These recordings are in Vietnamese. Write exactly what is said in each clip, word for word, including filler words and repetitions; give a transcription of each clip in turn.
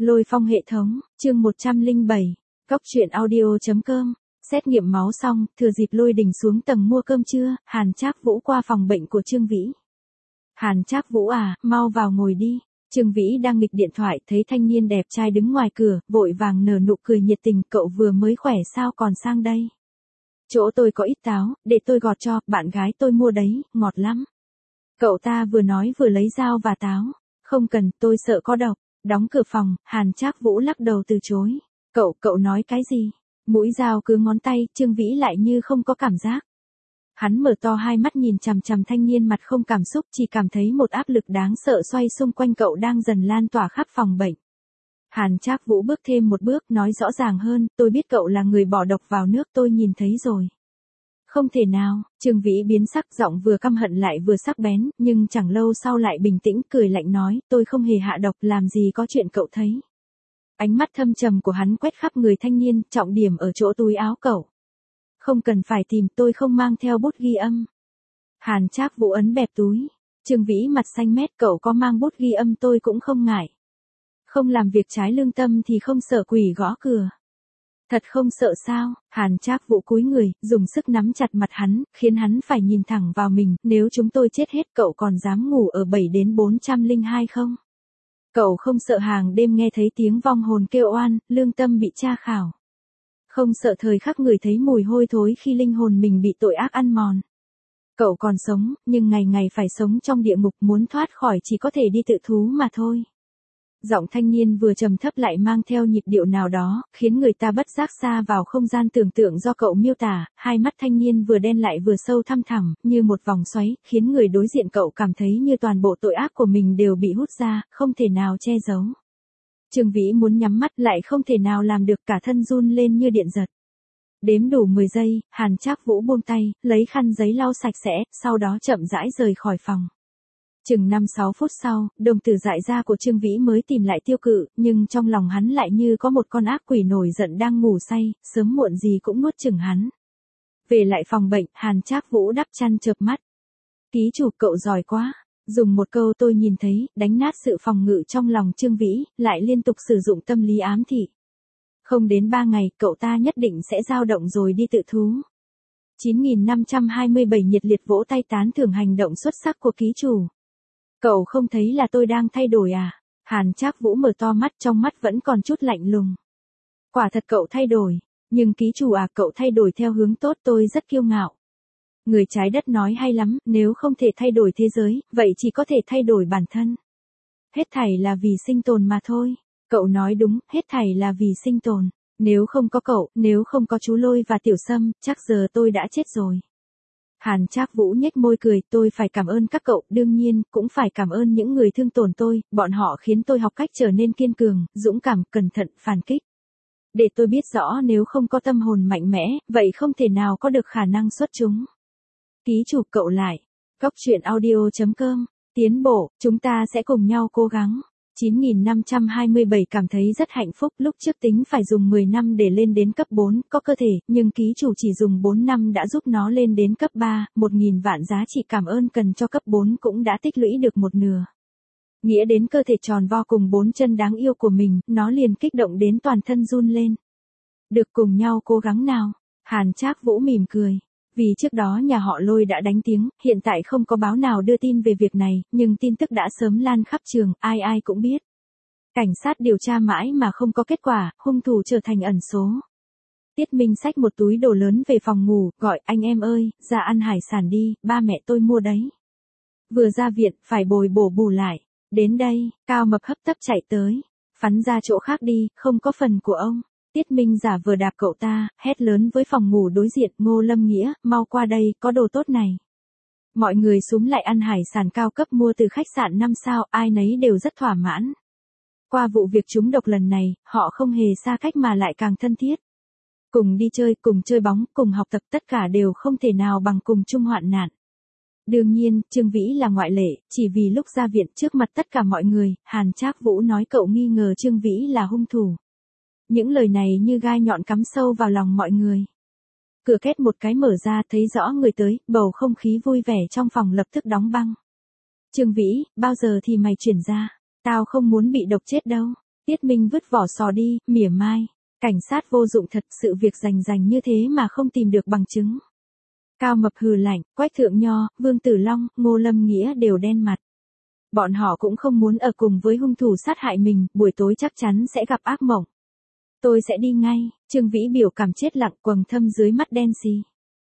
Lôi phong hệ thống, chương một trăm lẻ bảy, Cóc truyện audio chấm com. Xét nghiệm máu xong, thừa dịp Lôi Đình xuống tầng mua cơm trưa, Hàn Trác Vũ qua phòng bệnh của Trương Vĩ. Hàn Trác Vũ à, mau vào ngồi đi. Trương Vĩ đang nghịch điện thoại, thấy thanh niên đẹp trai đứng ngoài cửa, vội vàng nở nụ cười nhiệt tình, cậu vừa mới khỏe sao còn sang đây. Chỗ tôi có ít táo, để tôi gọt cho, bạn gái tôi mua đấy, ngọt lắm. Cậu ta vừa nói vừa lấy dao và táo. Không cần, tôi sợ có độc. Đóng cửa phòng, Hàn Trác Vũ lắc đầu từ chối. Cậu, cậu nói cái gì? Mũi dao cứ ngón tay, Trương Vĩ lại như không có cảm giác. Hắn mở to hai mắt nhìn chằm chằm thanh niên mặt không cảm xúc, chỉ cảm thấy một áp lực đáng sợ xoay xung quanh cậu đang dần lan tỏa khắp phòng bệnh. Hàn Trác Vũ bước thêm một bước, nói rõ ràng hơn, tôi biết cậu là người bỏ độc vào nước, tôi nhìn thấy rồi. Không thể nào, Trương Vĩ biến sắc, giọng vừa căm hận lại vừa sắc bén, nhưng chẳng lâu sau lại bình tĩnh cười lạnh nói, tôi không hề hạ độc, làm gì có chuyện cậu thấy. Ánh mắt thâm trầm của hắn quét khắp người thanh niên, trọng điểm ở chỗ túi áo cậu. Không cần phải tìm, tôi không mang theo bút ghi âm. Hàn Trác Vũ ấn bẹp túi. Trương Vĩ mặt xanh mét, cậu có mang bút ghi âm tôi cũng không ngại. Không làm việc trái lương tâm thì không sợ quỷ gõ cửa. Thật không sợ sao? Hàn Trác Vũ cúi người, dùng sức nắm chặt mặt hắn, khiến hắn phải nhìn thẳng vào mình, nếu chúng tôi chết hết cậu còn dám ngủ ở bảy đến bốn trăm lẻ hai không? Cậu không sợ hàng đêm nghe thấy tiếng vong hồn kêu oan, lương tâm bị tra khảo. Không sợ thời khắc người thấy mùi hôi thối khi linh hồn mình bị tội ác ăn mòn. Cậu còn sống, nhưng ngày ngày phải sống trong địa ngục, muốn thoát khỏi chỉ có thể đi tự thú mà thôi. Giọng thanh niên vừa trầm thấp lại mang theo nhịp điệu nào đó, khiến người ta bất giác xa vào không gian tưởng tượng do cậu miêu tả, hai mắt thanh niên vừa đen lại vừa sâu thăm thẳm, như một vòng xoáy, khiến người đối diện cậu cảm thấy như toàn bộ tội ác của mình đều bị hút ra, không thể nào che giấu. Trương Vĩ muốn nhắm mắt lại không thể nào làm được, cả thân run lên như điện giật. Đếm đủ mười giây, Hàn Trác Vũ buông tay, lấy khăn giấy lau sạch sẽ, sau đó chậm rãi rời khỏi phòng. Chừng năm sáu phút sau, đồng tử dại ra của Trương Vĩ mới tìm lại tiêu cự, nhưng trong lòng hắn lại như có một con ác quỷ nổi giận đang ngủ say, sớm muộn gì cũng nuốt chửng hắn. Về lại phòng bệnh, Hàn Trác Vũ đắp chăn chợp mắt. Ký chủ, cậu giỏi quá. Dùng một câu tôi nhìn thấy, đánh nát sự phòng ngự trong lòng Trương Vĩ, lại liên tục sử dụng tâm lý ám thị. Không đến ba ngày, cậu ta nhất định sẽ dao động rồi đi tự thú. chín nghìn năm trăm hai mươi bảy nhiệt liệt vỗ tay tán thưởng hành động xuất sắc của ký chủ. Cậu không thấy là tôi đang thay đổi à? Hàn Trác Vũ mở to mắt, trong mắt vẫn còn chút lạnh lùng. Quả thật cậu thay đổi, nhưng ký chủ à, cậu thay đổi theo hướng tốt, tôi rất kiêu ngạo. Người trái đất nói hay lắm, nếu không thể thay đổi thế giới, vậy chỉ có thể thay đổi bản thân. Hết thảy là vì sinh tồn mà thôi. Cậu nói đúng, hết thảy là vì sinh tồn. Nếu không có cậu, nếu không có chú Lôi và Tiểu Sâm, chắc giờ tôi đã chết rồi. Hàn Trác Vũ nhếch môi cười, tôi phải cảm ơn các cậu, đương nhiên, cũng phải cảm ơn những người thương tổn tôi, bọn họ khiến tôi học cách trở nên kiên cường, dũng cảm, cẩn thận, phản kích. Để tôi biết rõ nếu không có tâm hồn mạnh mẽ, vậy không thể nào có được khả năng xuất chúng. Ký chủ, cậu lại. Cóc truyện audio chấm com. Tiến bộ, chúng ta sẽ cùng nhau cố gắng. chín nghìn năm trăm hai mươi bảy cảm thấy rất hạnh phúc, lúc trước tính phải dùng mười năm để lên đến cấp bốn, có cơ thể, nhưng ký chủ chỉ dùng bốn năm đã giúp nó lên đến cấp ba, một nghìn vạn giá trị cảm ơn cần cho cấp bốn cũng đã tích lũy được một nửa. Nghĩa đến cơ thể tròn vo cùng bốn chân đáng yêu của mình, nó liền kích động đến toàn thân run lên. Được cùng nhau cố gắng nào. Hàn Trác Vũ mỉm cười. Vì trước đó nhà họ Lôi đã đánh tiếng, hiện tại không có báo nào đưa tin về việc này, nhưng tin tức đã sớm lan khắp trường, ai ai cũng biết. Cảnh sát điều tra mãi mà không có kết quả, hung thủ trở thành ẩn số. Tiết Minh xách một túi đồ lớn về phòng ngủ, gọi, anh em ơi, ra ăn hải sản đi, ba mẹ tôi mua đấy. Vừa ra viện, phải bồi bổ bù lại. Đến đây, Cao Mập hấp tấp chạy tới. Phắn ra chỗ khác đi, không có phần của ông. Tiết Minh giả vừa đạp cậu ta, hét lớn với phòng ngủ đối diện, Ngô Lâm Nghĩa, mau qua đây, có đồ tốt này. Mọi người xúm lại ăn hải sản cao cấp mua từ khách sạn năm sao, ai nấy đều rất thỏa mãn. Qua vụ việc trúng độc lần này, họ không hề xa cách mà lại càng thân thiết. Cùng đi chơi, cùng chơi bóng, cùng học tập, tất cả đều không thể nào bằng cùng chung hoạn nạn. Đương nhiên, Trương Vĩ là ngoại lệ, chỉ vì lúc ra viện trước mặt tất cả mọi người, Hàn Trác Vũ nói cậu nghi ngờ Trương Vĩ là hung thủ. Những lời này như gai nhọn cắm sâu vào lòng mọi người. Cửa két một cái mở ra, thấy rõ người tới, bầu không khí vui vẻ trong phòng lập tức đóng băng. Trương Vĩ, bao giờ thì mày chuyển ra? Tao không muốn bị độc chết đâu. Tiết Minh vứt vỏ sò đi, mỉa mai. Cảnh sát vô dụng thật, sự việc rành rành như thế mà không tìm được bằng chứng. Cao Mập hừ lạnh, Quách Thượng Nho, Vương Tử Long, Ngô Lâm Nghĩa đều đen mặt. Bọn họ cũng không muốn ở cùng với hung thủ sát hại mình, buổi tối chắc chắn sẽ gặp ác mộng. Tôi sẽ đi ngay, Trương Vĩ biểu cảm chết lặng, quầng thâm dưới mắt đen xì.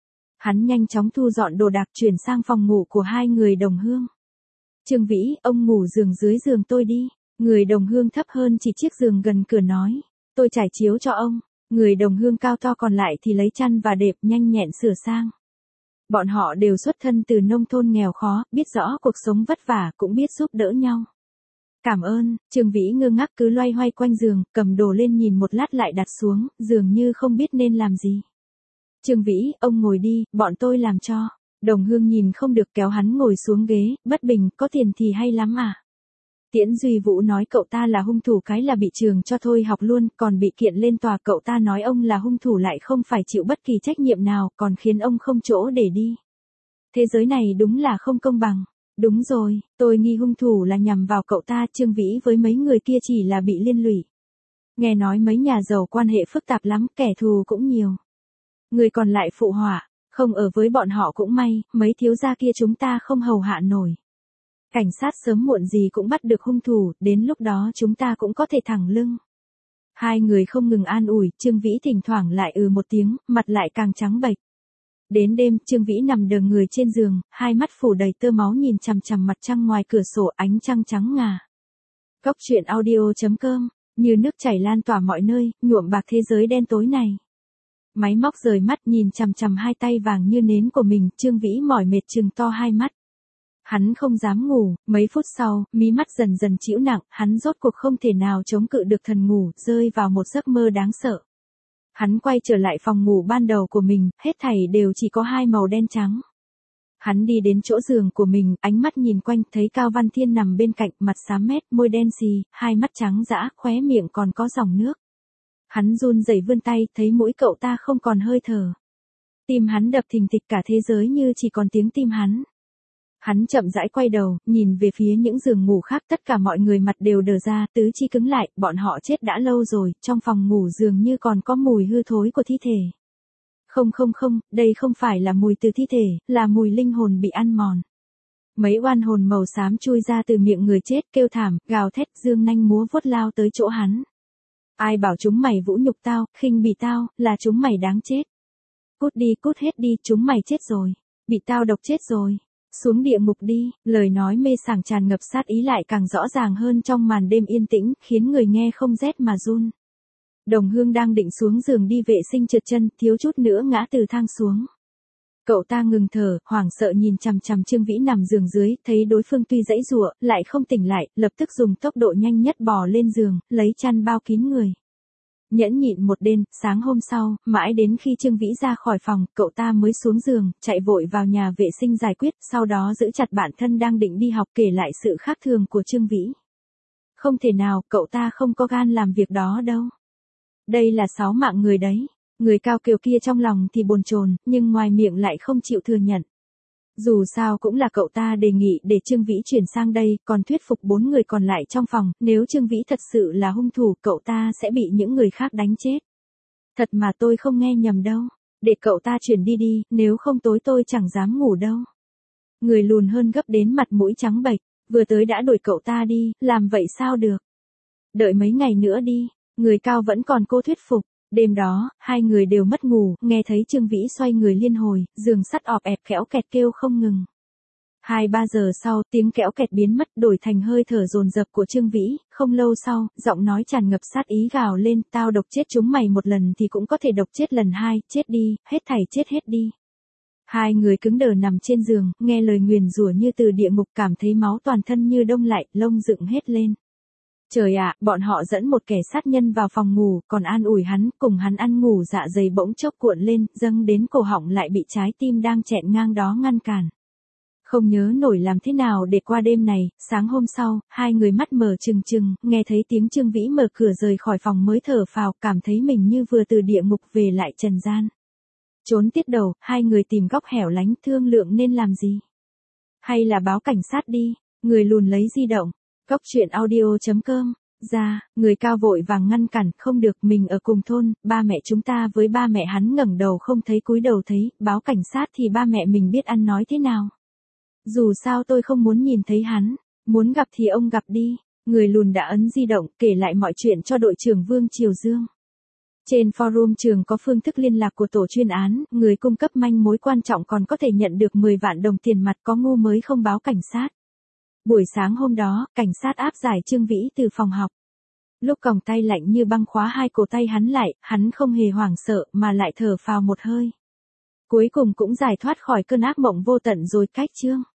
Hắn nhanh chóng thu dọn đồ đạc chuyển sang phòng ngủ của hai người đồng hương. Trương Vĩ, ông ngủ giường dưới giường tôi đi. Người đồng hương thấp hơn chỉ chiếc giường gần cửa nói. Tôi trải chiếu cho ông. Người đồng hương cao to còn lại thì lấy chăn và đệm nhanh nhẹn sửa sang. Bọn họ đều xuất thân từ nông thôn nghèo khó, biết rõ cuộc sống vất vả, cũng biết giúp đỡ nhau. Cảm ơn, Trương Vĩ ngơ ngác cứ loay hoay quanh giường, cầm đồ lên nhìn một lát lại đặt xuống, dường như không biết nên làm gì. Trương Vĩ, ông ngồi đi, bọn tôi làm cho. Đồng hương nhìn không được kéo hắn ngồi xuống ghế, bất bình, có tiền thì hay lắm à. Tiễn Duy Vũ nói cậu ta là hung thủ, cái là bị trường cho thôi học luôn, còn bị kiện lên tòa, cậu ta nói ông là hung thủ lại không phải chịu bất kỳ trách nhiệm nào, còn khiến ông không chỗ để đi. Thế giới này đúng là không công bằng. Đúng rồi, tôi nghi hung thủ là nhằm vào cậu ta. Trương Vĩ với mấy người kia chỉ là bị liên lụy. Nghe nói mấy nhà giàu quan hệ phức tạp lắm, kẻ thù cũng nhiều. Người còn lại phụ họa, không ở với bọn họ cũng may, mấy thiếu gia kia chúng ta không hầu hạ nổi. Cảnh sát sớm muộn gì cũng bắt được hung thủ, đến lúc đó chúng ta cũng có thể thẳng lưng. Hai người không ngừng an ủi, Trương Vĩ thỉnh thoảng lại ừ một tiếng, mặt lại càng trắng bệch. Đến đêm, Trương Vĩ nằm đờ người trên giường, hai mắt phủ đầy tơ máu nhìn chằm chằm mặt trăng ngoài cửa sổ, ánh trăng trắng ngà. Cốc truyện audio chấm com, như nước chảy lan tỏa mọi nơi, nhuộm bạc thế giới đen tối này. Máy móc rời mắt nhìn chằm chằm hai tay vàng như nến của mình, Trương Vĩ mỏi mệt trừng to hai mắt. Hắn không dám ngủ, mấy phút sau, mí mắt dần dần chịu nặng, hắn rốt cuộc không thể nào chống cự được thần ngủ, rơi vào một giấc mơ đáng sợ. Hắn quay trở lại phòng ngủ ban đầu của mình, hết thảy đều chỉ có hai màu đen trắng. Hắn đi đến chỗ giường của mình, ánh mắt nhìn quanh, thấy Cao Văn Thiên nằm bên cạnh, mặt xám mét, môi đen xì, hai mắt trắng dã, khóe miệng còn có dòng nước. Hắn run rẩy vươn tay, thấy mũi cậu ta không còn hơi thở. Tim hắn đập thình thịch, cả thế giới như chỉ còn tiếng tim hắn. Hắn chậm rãi quay đầu, nhìn về phía những giường ngủ khác, tất cả mọi người mặt đều đờ ra, tứ chi cứng lại, bọn họ chết đã lâu rồi, trong phòng ngủ dường như còn có mùi hư thối của thi thể. Không không không, đây không phải là mùi từ thi thể, là mùi linh hồn bị ăn mòn. Mấy oan hồn màu xám chui ra từ miệng người chết, kêu thảm, gào thét, dương nanh múa vuốt lao tới chỗ hắn. Ai bảo chúng mày vũ nhục tao, khinh bỉ tao, là chúng mày đáng chết. Cút đi, cút hết đi, chúng mày chết rồi. Bị tao độc chết rồi. Xuống địa ngục đi, lời nói mê sảng tràn ngập sát ý lại càng rõ ràng hơn trong màn đêm yên tĩnh, khiến người nghe không rét mà run. Đồng Hương đang định xuống giường đi vệ sinh trượt chân, thiếu chút nữa ngã từ thang xuống. Cậu ta ngừng thở, hoảng sợ nhìn chằm chằm Trương Vĩ nằm giường dưới, thấy đối phương tuy giãy giụa, lại không tỉnh lại, lập tức dùng tốc độ nhanh nhất bò lên giường, lấy chăn bao kín người. Nhẫn nhịn một đêm, sáng hôm sau, mãi đến khi Trương Vĩ ra khỏi phòng, cậu ta mới xuống giường, chạy vội vào nhà vệ sinh giải quyết, sau đó giữ chặt bạn thân đang định đi học kể lại sự khác thường của Trương Vĩ. Không thể nào, cậu ta không có gan làm việc đó đâu. Đây là sáu mạng người đấy. Người cao kiều kia trong lòng thì bồn chồn, nhưng ngoài miệng lại không chịu thừa nhận. Dù sao cũng là cậu ta đề nghị để Trương Vĩ chuyển sang đây, còn thuyết phục bốn người còn lại trong phòng, nếu Trương Vĩ thật sự là hung thủ, cậu ta sẽ bị những người khác đánh chết. Thật mà tôi không nghe nhầm đâu. Để cậu ta chuyển đi đi, nếu không tối tôi chẳng dám ngủ đâu. Người lùn hơn gấp đến mặt mũi trắng bệch, vừa tới đã đuổi cậu ta đi, làm vậy sao được. Đợi mấy ngày nữa đi, người cao vẫn còn cố thuyết phục. Đêm đó, hai người đều mất ngủ, nghe thấy Trương Vĩ xoay người liên hồi, giường sắt ọp ẹp kéo kẹt kêu không ngừng. Hai ba giờ sau, tiếng kéo kẹt biến mất, đổi thành hơi thở dồn dập của Trương Vĩ, không lâu sau, giọng nói tràn ngập sát ý gào lên, tao độc chết chúng mày một lần thì cũng có thể độc chết lần hai, chết đi, hết thảy chết hết đi. Hai người cứng đờ nằm trên giường, nghe lời nguyền rủa như từ địa ngục, cảm thấy máu toàn thân như đông lại, lông dựng hết lên. Trời ạ, bọn họ dẫn một kẻ sát nhân vào phòng ngủ, còn an ủi hắn, cùng hắn ăn ngủ, dạ dày bỗng chốc cuộn lên, dâng đến cổ họng lại bị trái tim đang chẹn ngang đó ngăn cản. Không nhớ nổi làm thế nào để qua đêm này, sáng hôm sau, hai người mắt mở trừng trừng, nghe thấy tiếng Trương Vĩ mở cửa rời khỏi phòng mới thở phào, cảm thấy mình như vừa từ địa ngục về lại trần gian. Trốn tiết đầu, hai người tìm góc hẻo lánh thương lượng nên làm gì. Hay là báo cảnh sát đi, người lùn lấy di động. Cốc truyện audio chấm com Ra, người cao vội vàng ngăn cản, không được, mình ở cùng thôn, ba mẹ chúng ta với ba mẹ hắn ngẩng đầu không thấy cúi đầu thấy, báo cảnh sát thì ba mẹ mình biết ăn nói thế nào. Dù sao tôi không muốn nhìn thấy hắn, muốn gặp thì ông gặp đi. Người lùn đã ấn di động, kể lại mọi chuyện cho đội trưởng Vương Triều Dương. Trên forum trường có phương thức liên lạc của tổ chuyên án, người cung cấp manh mối quan trọng còn có thể nhận được mười vạn đồng tiền mặt, có ngu mới không báo cảnh sát. Buổi sáng hôm đó, cảnh sát áp giải Trương Vĩ từ phòng học. Lúc còng tay lạnh như băng khóa hai cổ tay hắn lại, hắn không hề hoảng sợ mà lại thở phào một hơi. Cuối cùng cũng giải thoát khỏi cơn ác mộng vô tận rồi. Cách chương